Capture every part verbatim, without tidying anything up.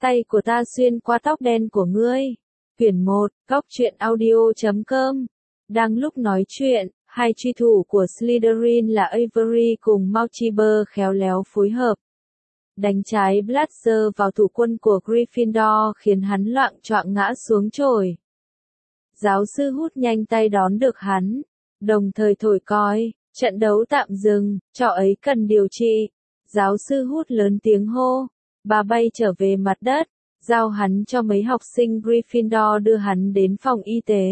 Tay của ta xuyên qua tóc đen của ngươi. Quyển một, góc truyện audio chấm com. Đang lúc nói chuyện, hai truy thủ của Slytherin là Avery cùng Multiber khéo léo phối hợp. Đánh trái Blaster vào thủ quân của Gryffindor khiến hắn loạng choạng ngã xuống chổi. Giáo sư Hút nhanh tay đón được hắn, đồng thời thổi còi, trận đấu tạm dừng, trò ấy cần điều trị. Giáo sư Hút lớn tiếng hô, bà bay trở về mặt đất, giao hắn cho mấy học sinh Gryffindor đưa hắn đến phòng y tế.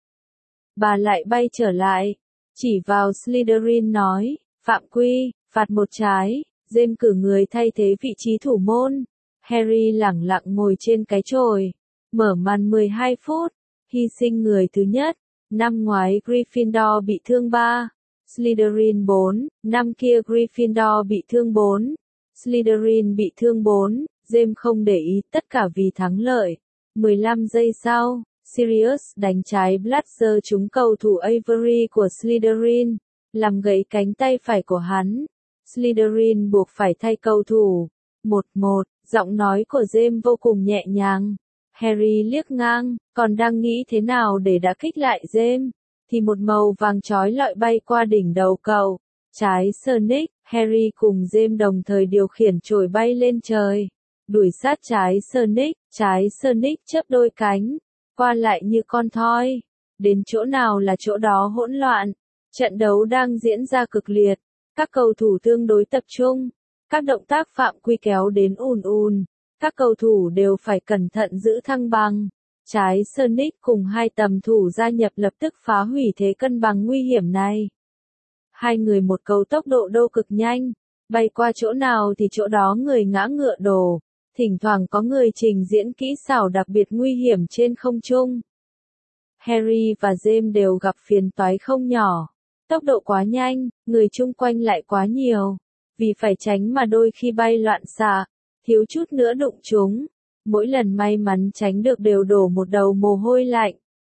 Bà lại bay trở lại, chỉ vào Slytherin nói, phạm quy, phạt một trái, James cử người thay thế vị trí thủ môn. Harry lẳng lặng ngồi trên cái chổi, mở màn mười hai phút, hy sinh người thứ nhất. Năm ngoái Gryffindor bị thương ba, Slytherin bốn, năm kia Gryffindor bị thương bốn, Slytherin bị thương bốn, James không để ý, tất cả vì thắng lợi. mười lăm giây sau, Sirius đánh trái Blaster trúng cầu thủ Avery của Slytherin, làm gãy cánh tay phải của hắn. Slytherin buộc phải thay cầu thủ. một một, giọng nói của James vô cùng nhẹ nhàng. Harry liếc ngang, còn đang nghĩ thế nào để đả kích lại James, thì một màu vàng chói lọi bay qua đỉnh đầu cậu. Trái Sonic, Harry cùng James đồng thời điều khiển chổi bay lên trời, đuổi sát trái Sonic. Trái Sonic chớp đôi cánh, qua lại như con thoi, đến chỗ nào là chỗ đó hỗn loạn. Trận đấu đang diễn ra cực liệt, các cầu thủ tương đối tập trung, các động tác phạm quy kéo đến ùn ùn, các cầu thủ đều phải cẩn thận giữ thăng bằng. Trái Sonic cùng hai tầm thủ gia nhập lập tức phá hủy thế cân bằng nguy hiểm này. Hai người một cầu tốc độ đô cực nhanh, bay qua chỗ nào thì chỗ đó người ngã ngựa đổ, thỉnh thoảng có người trình diễn kỹ xảo đặc biệt nguy hiểm trên không trung. Harry và James đều gặp phiền toái không nhỏ. Tốc độ quá nhanh, người chung quanh lại quá nhiều, vì phải tránh mà đôi khi bay loạn xạ, thiếu chút nữa đụng chúng. Mỗi lần may mắn tránh được đều đổ một đầu mồ hôi lạnh.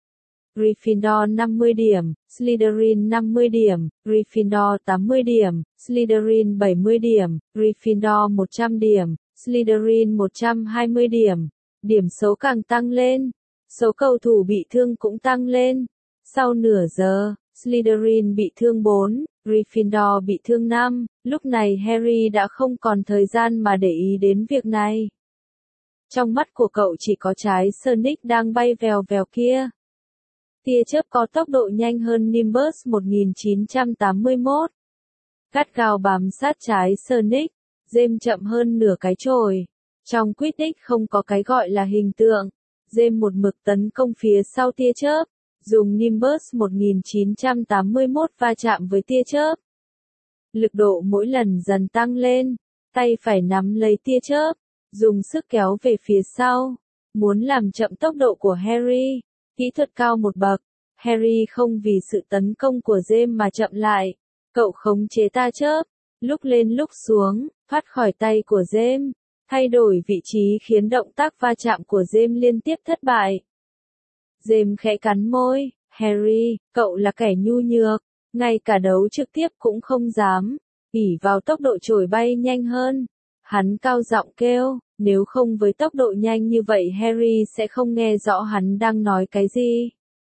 Gryffindor năm mươi điểm, Slytherin năm mươi điểm, Gryffindor tám mươi điểm, Slytherin bảy mươi điểm, Gryffindor một trăm điểm, Slytherin một trăm hai mươi điểm. Điểm số càng tăng lên, số cầu thủ bị thương cũng tăng lên. Sau nửa giờ, Slytherin bị thương bốn, Gryffindor bị thương năm, lúc này Harry đã không còn thời gian mà để ý đến việc này. Trong mắt của cậu chỉ có trái Sonic đang bay vèo vèo kia. Tia chớp có tốc độ nhanh hơn Nimbus một nghìn chín trăm tám mươi mốt. Gắt gao bám sát trái Sonic, James chậm hơn nửa cái chổi. Trong Quidditch không có cái gọi là hình tượng. James một mực tấn công phía sau tia chớp, dùng Nimbus một nghìn chín trăm tám mươi mốt va chạm với tia chớp. Lực độ mỗi lần dần tăng lên, tay phải nắm lấy tia chớp, dùng sức kéo về phía sau, muốn làm chậm tốc độ của Harry. Kỹ thuật cao một bậc, Harry không vì sự tấn công của James mà chậm lại. Cậu khống chế tia chớp, lúc lên lúc xuống, thoát khỏi tay của James, thay đổi vị trí khiến động tác va chạm của James liên tiếp thất bại. James khẽ cắn môi, Harry, cậu là kẻ nhu nhược, ngay cả đấu trực tiếp cũng không dám, ỷ vào tốc độ chổi bay nhanh hơn. Hắn cao giọng kêu, nếu không với tốc độ nhanh như vậy Harry sẽ không nghe rõ hắn đang nói cái gì.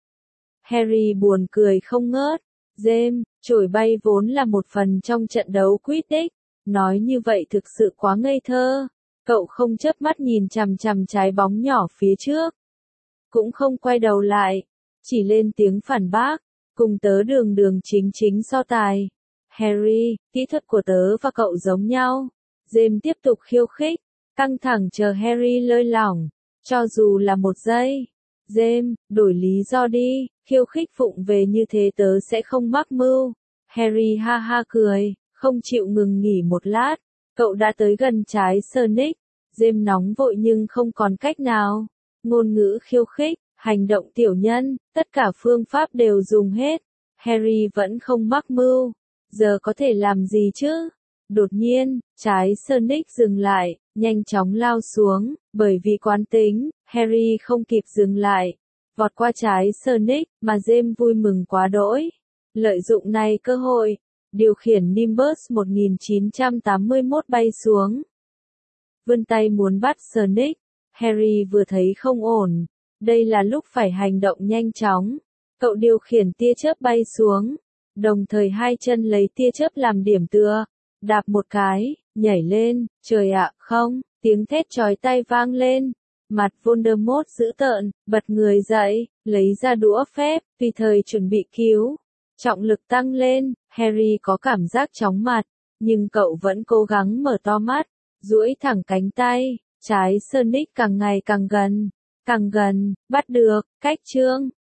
Harry buồn cười không ngớt, James, chổi bay vốn là một phần trong trận đấu Quidditch, nói như vậy thực sự quá ngây thơ. Cậu không chớp mắt nhìn chằm chằm trái bóng nhỏ phía trước, cũng không quay đầu lại, chỉ lên tiếng phản bác, cùng tớ đường đường chính chính so tài. Harry, kỹ thuật của tớ và cậu giống nhau. James tiếp tục khiêu khích, căng thẳng chờ Harry lơi lỏng, cho dù là một giây. James, đổi lý do đi, khiêu khích vụng về như thế tớ sẽ không mắc mưu. Harry ha ha cười, không chịu ngừng nghỉ một lát, cậu đã tới gần trái Sonic. James nóng vội nhưng không còn cách nào. Ngôn ngữ khiêu khích, hành động tiểu nhân, tất cả phương pháp đều dùng hết. Harry vẫn không mắc mưu. Giờ có thể làm gì chứ? Đột nhiên, trái Sonic dừng lại, nhanh chóng lao xuống, bởi vì quán tính, Harry không kịp dừng lại, vọt qua trái Sonic, mà James vui mừng quá đỗi. Lợi dụng này cơ hội, điều khiển Nimbus một nghìn chín trăm tám mươi mốt bay xuống. Vươn tay muốn bắt Sonic, Harry vừa thấy không ổn. Đây là lúc phải hành động nhanh chóng. Cậu điều khiển tia chớp bay xuống. Đồng thời hai chân lấy tia chớp làm điểm tựa. Đạp một cái, nhảy lên. Trời ạ, không, tiếng thét chói tai vang lên. Mặt Voldemort dữ tợn, bật người dậy, lấy ra đũa phép, tùy thời chuẩn bị cứu. Trọng lực tăng lên, Harry có cảm giác chóng mặt, nhưng cậu vẫn cố gắng mở to mắt, duỗi thẳng cánh tay, trái Sonic càng ngày càng gần, càng gần, bắt được, cách chương.